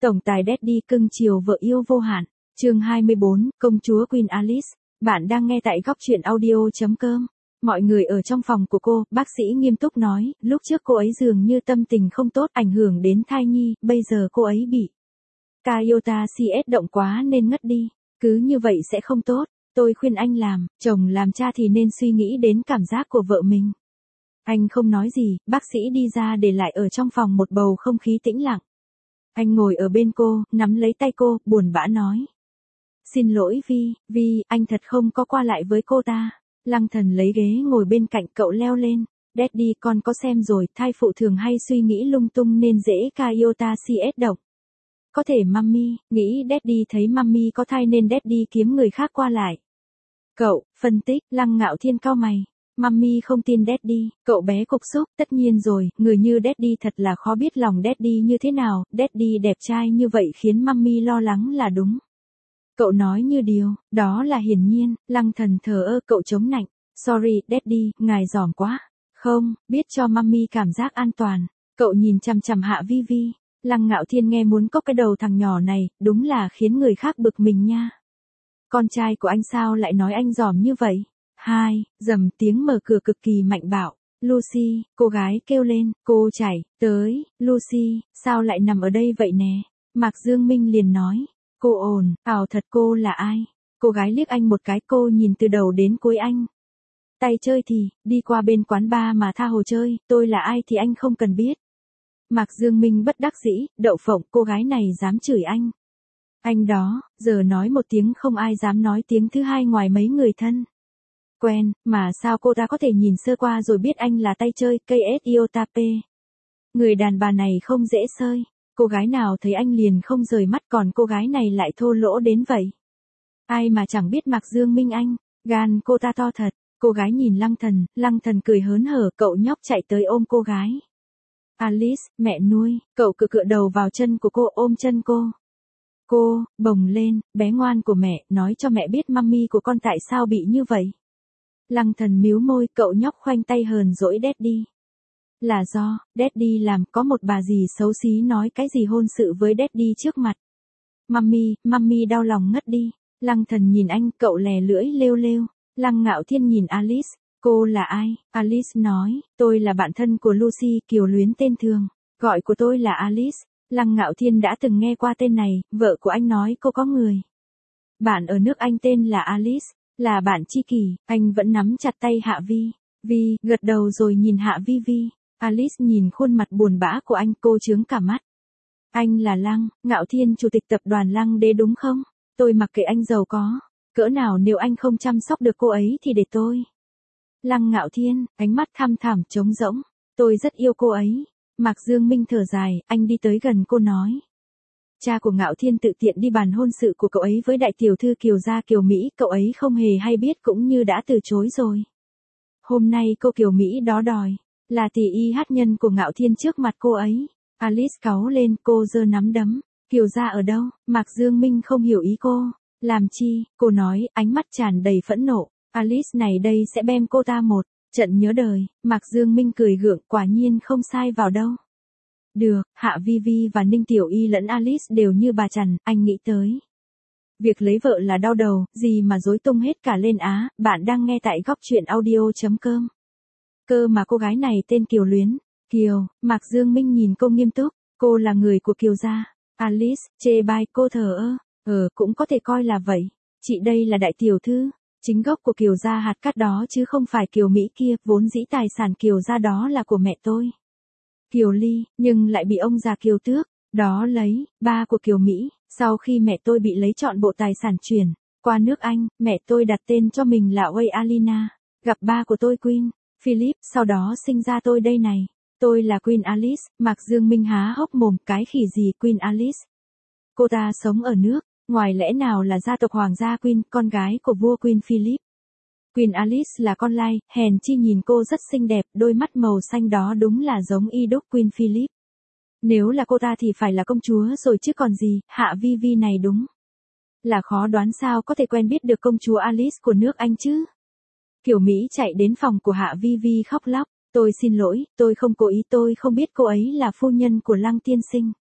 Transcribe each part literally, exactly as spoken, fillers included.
Tổng tài Daddy cưng chiều vợ yêu vô hạn. Chương hai mươi bốn, công chúa Queen Alice. Bạn đang nghe tại góc truyện audio chấm com. Mọi người ở trong phòng của cô, bác sĩ nghiêm túc nói, lúc trước cô ấy dường như tâm tình không tốt ảnh hưởng đến thai nhi, bây giờ cô ấy bị Iota xê ét động quá nên ngất đi. Cứ như vậy sẽ không tốt. Tôi khuyên anh làm, chồng làm cha thì nên suy nghĩ đến cảm giác của vợ mình. Anh không nói gì, bác sĩ đi ra để lại ở trong phòng một bầu không khí tĩnh lặng. Anh ngồi ở bên cô, nắm lấy tay cô, buồn bã nói. Xin lỗi Vi, Vi, anh thật không có qua lại với cô ta. Lăng Thần lấy ghế ngồi bên cạnh cậu leo lên. Daddy con có xem rồi, thai phụ thường hay suy nghĩ lung tung nên dễ Iota xê ét động. Có thể Mummy, nghĩ Daddy thấy Mummy có thai nên Daddy kiếm người khác qua lại. Cậu, phân tích, Lăng Ngạo Thiên cau mày. Mummy không tin Daddy, cậu bé cục xúc, tất nhiên rồi, người như Daddy thật là khó biết lòng Daddy như thế nào, Daddy đẹp trai như vậy khiến Mummy lo lắng là đúng. Cậu nói như điều, đó là hiển nhiên, Lăng Thần thờ ơ cậu chống nạnh, sorry Daddy, ngài giỏi quá. Không, biết cho Mummy cảm giác an toàn, cậu nhìn chằm chằm Hạ Vi Vi. Lăng Ngạo Thiên nghe muốn cốc cái đầu thằng nhỏ này, đúng là khiến người khác bực mình nha. Con trai của anh sao lại nói anh giỏi như vậy? Hai, dầm tiếng mở cửa cực kỳ mạnh bạo. Lucy, cô gái kêu lên, cô chạy, tới, Lucy, sao lại nằm ở đây vậy nè? Mạc Dương Minh liền nói, cô ồn, ảo thật cô là ai? Cô gái liếc anh một cái cô nhìn từ đầu đến cuối anh. Tay chơi thì, đi qua bên quán bar mà tha hồ chơi, tôi là ai thì anh không cần biết. Mạc Dương Minh bất đắc dĩ, đậu phộng cô gái này dám chửi anh. Anh đó, giờ nói một tiếng không ai dám nói tiếng thứ hai ngoài mấy người thân. Quen, mà sao cô ta có thể nhìn sơ qua rồi biết anh là tay chơi, ca ét Iota P. Người đàn bà này không dễ sơi. Cô gái nào thấy anh liền không rời mắt còn cô gái này lại thô lỗ đến vậy. Ai mà chẳng biết Mạc Dương Minh anh, gan cô ta to thật. Cô gái nhìn Lăng Thần, Lăng Thần cười hớn hở cậu nhóc chạy tới ôm cô gái. Alice, mẹ nuôi, cậu cựa cựa đầu vào chân của cô ôm chân cô. Cô, bồng lên, bé ngoan của mẹ, nói cho mẹ biết mummy của con tại sao bị như vậy. Lăng Thần míu môi, cậu nhóc khoanh tay hờn dỗi Daddy. Là do, Daddy làm có một bà dì xấu xí nói cái gì hôn sự với Daddy trước mặt. Mummy, mummy đau lòng ngất đi. Lăng Thần nhìn anh, cậu lè lưỡi lêu lêu. Lăng Ngạo Thiên nhìn Alice, cô là ai? Alice nói, tôi là bạn thân của Lucy, Kiều Luyến tên thường, gọi của tôi là Alice. Lăng Ngạo Thiên đã từng nghe qua tên này, vợ của anh nói cô có người bạn ở nước Anh tên là Alice, là bạn tri kỷ, anh vẫn nắm chặt tay Hạ Vi. Vi, gật đầu rồi nhìn Hạ Vi Vi. Alice nhìn khuôn mặt buồn bã của anh cô trướng cả mắt. Anh là Lăng Ngạo Thiên, chủ tịch tập đoàn Lăng Đế đúng không? Tôi mặc kệ anh giàu có cỡ nào, nếu anh không chăm sóc được cô ấy thì để tôi. Lăng Ngạo Thiên, ánh mắt thăm thẳm trống rỗng. Tôi rất yêu cô ấy. Mạc Dương Minh thở dài, anh đi tới gần cô nói. Cha của Ngạo Thiên tự tiện đi bàn hôn sự của cậu ấy với đại tiểu thư Kiều gia Kiều Mỹ, cậu ấy không hề hay biết cũng như đã từ chối rồi. Hôm nay cô Kiều Mỹ đó đòi là tỷ y hát nhân của Ngạo Thiên trước mặt cô ấy. Alice cáu lên, cô giơ nắm đấm. Kiều gia ở đâu? Mạc Dương Minh không hiểu ý cô. Làm chi? Cô nói, ánh mắt tràn đầy phẫn nộ. Alice này đây sẽ bem cô ta một trận nhớ đời. Mạc Dương Minh cười gượng, quả nhiên không sai vào đâu. Được, Hạ Vi Vi và Ninh Tiểu Y lẫn Alice đều như bà chằn, anh nghĩ tới. Việc lấy vợ là đau đầu, gì mà rối tung hết cả lên á. Bạn đang nghe tại góc truyện audio chấm com. Cơ mà cô gái này tên Kiều Luyến. Kiều, Mạc Dương Minh nhìn cô nghiêm túc, cô là người của Kiều gia. Alice, chê bai cô thờ ơ. Ờ, cũng có thể coi là vậy. Chị đây là đại tiểu thư. Chính gốc của Kiều gia hạt cát đó chứ không phải Kiều Mỹ kia, vốn dĩ tài sản Kiều gia đó là của mẹ tôi. Kiều Ly, nhưng lại bị ông già Kiều tước, đó lấy, ba của Kiều Mỹ, sau khi mẹ tôi bị lấy trọn bộ tài sản chuyển qua nước Anh, mẹ tôi đặt tên cho mình là Way Alina, gặp ba của tôi Queen Philip, sau đó sinh ra tôi đây này. Tôi là Queen Alice. Mạc Dương Minh há hốc mồm, cái khỉ gì Queen Alice? Cô ta sống ở nước ngoài lẽ nào là gia tộc hoàng gia Queen, con gái của vua Queen Philip. Queen Alice là con lai, hèn chi nhìn cô rất xinh đẹp, đôi mắt màu xanh đó đúng là giống y đúc Queen Philip. Nếu là cô ta thì phải là công chúa rồi chứ còn gì. Hạ Vi Vi này đúng là khó đoán, sao có thể quen biết được công chúa Alice của nước Anh chứ. Kiều Mỹ chạy đến phòng của Hạ Vi Vi khóc lóc. Tôi xin lỗi, tôi không cố ý, tôi không biết cô ấy là phu nhân của Lăng tiên sinh.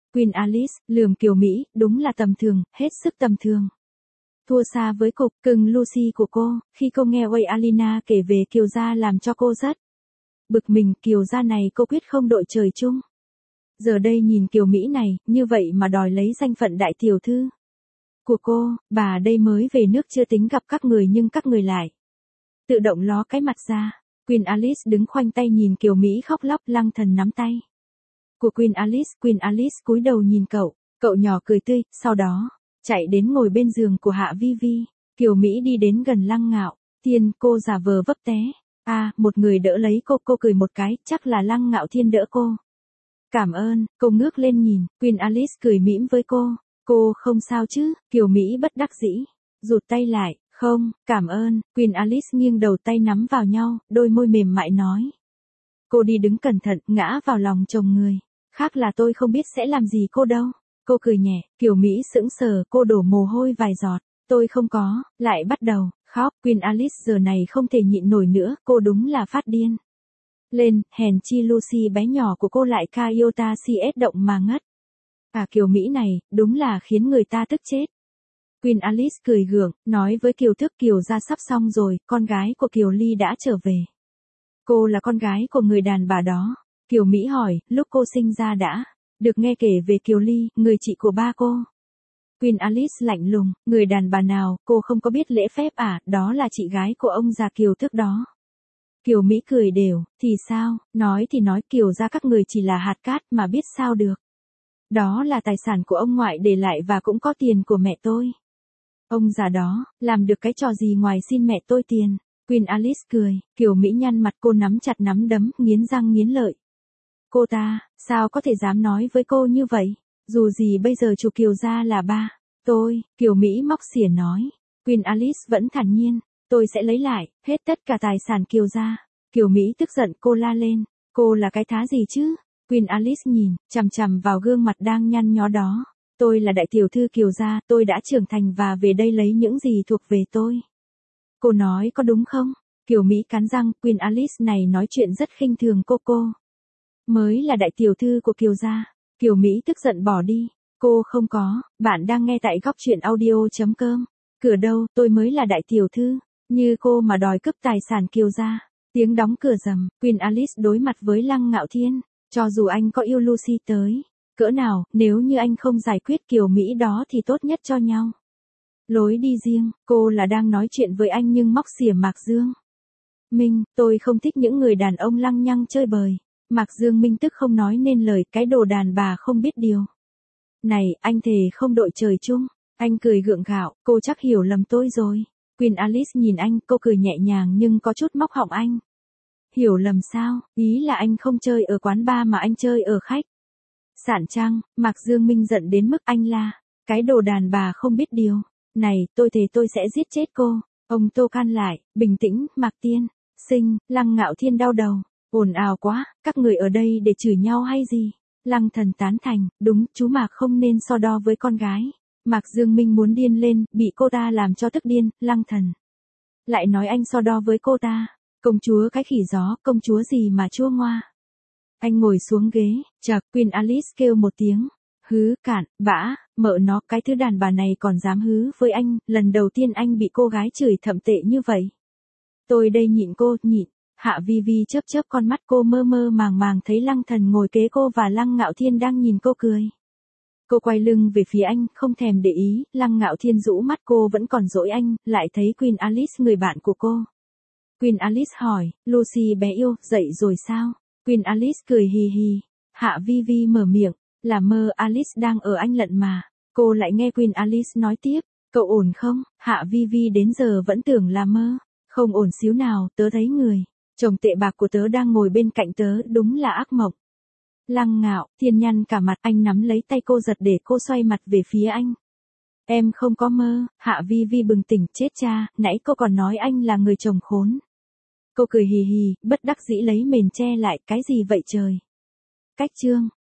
Queen Alice, lườm Kiều Mỹ, đúng là tầm thường, hết sức tầm thường. Thua xa với cục cưng Lucy của cô, khi cô nghe Way Alina kể về Kiều gia làm cho cô rất bực mình, Kiều gia này cô quyết không đội trời chung. Giờ đây nhìn Kiều Mỹ này, như vậy mà đòi lấy danh phận đại tiểu thư của cô, bà đây mới về nước chưa tính gặp các người nhưng các người lại tự động ló cái mặt ra. Queen Alice đứng khoanh tay nhìn Kiều Mỹ khóc lóc, Lăng Thần nắm tay của Queen Alice, Queen Alice cúi đầu nhìn cậu, cậu nhỏ cười tươi, sau đó chạy đến ngồi bên giường của Hạ Vi Vi. Kiều Mỹ đi đến gần Lăng Ngạo Thiên, cô giả vờ vấp té. A, à, một người đỡ lấy cô, cô cười một cái, chắc là Lăng Ngạo Thiên đỡ cô. Cảm ơn, cô ngước lên nhìn, Queen Alice cười mỉm với cô. Cô không sao chứ? Kiều Mỹ bất đắc dĩ, rụt tay lại, không, cảm ơn. Queen Alice nghiêng đầu, tay nắm vào nhau, đôi môi mềm mại nói. Cô đi đứng cẩn thận, ngã vào lòng chồng người. Khác là tôi không biết sẽ làm gì cô đâu. Cô cười nhẹ, Kiều Mỹ sững sờ, cô đổ mồ hôi vài giọt. Tôi không có, lại bắt đầu khóc. Queen Alice giờ này không thể nhịn nổi nữa, cô đúng là phát điên lên, hèn chi Lucy bé nhỏ của cô lại ca iota cs động mà ngất. À, Kiều Mỹ này, đúng là khiến người ta tức chết. Queen Alice cười gượng, nói với Kiều Thức, Kiều gia sắp xong rồi, con gái của Kiều Ly đã trở về. Cô là con gái của người đàn bà đó. Kiều Mỹ hỏi, lúc cô sinh ra đã được nghe kể về Kiều Ly, người chị của ba cô. Queen Alice lạnh lùng, người đàn bà nào, cô không có biết lễ phép à, đó là chị gái của ông già Kiều Thức đó. Kiều Mỹ cười đều, thì sao, nói thì nói, Kiều gia các người chỉ là hạt cát mà biết sao được. Đó là tài sản của ông ngoại để lại và cũng có tiền của mẹ tôi. Ông già đó, làm được cái trò gì ngoài xin mẹ tôi tiền. Queen Alice cười, Kiều Mỹ nhăn mặt, cô nắm chặt nắm đấm, nghiến răng nghiến lợi. Cô ta, sao có thể dám nói với cô như vậy? Dù gì bây giờ chủ Kiều gia là ba tôi. Kiều Mỹ móc xỉa nói. Queen Alice vẫn thản nhiên, tôi sẽ lấy lại hết tất cả tài sản Kiều gia. Kiều Mỹ tức giận, cô la lên, cô là cái thá gì chứ? Queen Alice nhìn chằm chằm vào gương mặt đang nhăn nhó đó. Tôi là đại tiểu thư Kiều gia, tôi đã trưởng thành và về đây lấy những gì thuộc về tôi. Cô nói có đúng không? Kiều Mỹ cắn răng, Queen Alice này nói chuyện rất khinh thường cô cô. Mới là đại tiểu thư của Kiều gia. Kiều Mỹ tức giận bỏ đi. Cô không có, bạn đang nghe tại góc truyện audio.com. Cửa đâu, tôi mới là đại tiểu thư. Như cô mà đòi cướp tài sản Kiều gia. Tiếng đóng cửa rầm, Queen Alice đối mặt với Lăng Ngạo Thiên. Cho dù anh có yêu Lucy tới cỡ nào, nếu như anh không giải quyết Kiều Mỹ đó thì tốt nhất cho nhau lối đi riêng. Cô là đang nói chuyện với anh nhưng móc xỉa Mạc Dương Minh, tôi không thích những người đàn ông lăng nhăng chơi bời. Mạc Dương Minh tức không nói nên lời, cái đồ đàn bà không biết điều này, anh thề không đội trời chung. Anh cười gượng gạo, cô chắc hiểu lầm tôi rồi. Queen Alice nhìn anh, cô cười nhẹ nhàng nhưng có chút móc họng anh. Hiểu lầm sao? Ý là anh không chơi ở quán bar mà anh chơi ở khách sạn chăng? Mạc Dương Minh giận đến mức anh la, cái đồ đàn bà không biết điều này, tôi thề tôi sẽ giết chết cô. Ông Tô can lại, bình tĩnh, Mạc Tiên Sinh. Lăng Ngạo Thiên đau đầu, ồn ào quá, các người ở đây để chửi nhau hay gì? Lăng Thần tán thành, đúng, chú Mạc không nên so đo với con gái. Mạc Dương Minh muốn điên lên, bị cô ta làm cho tức điên. Lăng Thần lại nói anh so đo với cô ta. Công chúa cái khỉ gió, công chúa gì mà chua ngoa. Anh ngồi xuống ghế, chậc. Queen Alice kêu một tiếng. Hứ, cạn, bã, mợ nó, cái thứ đàn bà này còn dám hứ với anh, lần đầu tiên anh bị cô gái chửi thậm tệ như vậy. Tôi đây nhịn cô, nhịn. Hạ Vi Vi chớp chớp con mắt, cô mơ mơ màng màng thấy Lăng Thần ngồi kế cô và Lăng Ngạo Thiên đang nhìn cô cười. Cô quay lưng về phía anh, không thèm để ý. Lăng Ngạo Thiên rũ mắt, cô vẫn còn dỗi anh, lại thấy Queen Alice người bạn của cô. Queen Alice hỏi, Lucy bé yêu, dậy rồi sao? Queen Alice cười hì hì. Hạ Vi Vi mở miệng, là mơ, Alice đang ở anh lận mà. Cô lại nghe Queen Alice nói tiếp, cậu ổn không? Hạ Vi Vi đến giờ vẫn tưởng là mơ. Không ổn xíu nào, tớ thấy người chồng tệ bạc của tớ đang ngồi bên cạnh tớ, đúng là ác mộng. Lăng Ngạo Thiên nhăn cả mặt, anh nắm lấy tay cô giật để cô xoay mặt về phía anh. Em không có mơ. Hạ Vi Vi bừng tỉnh, chết cha, nãy cô còn nói anh là người chồng khốn. Cô cười hì hì, bất đắc dĩ lấy mền che lại, cái gì vậy trời? Cách chương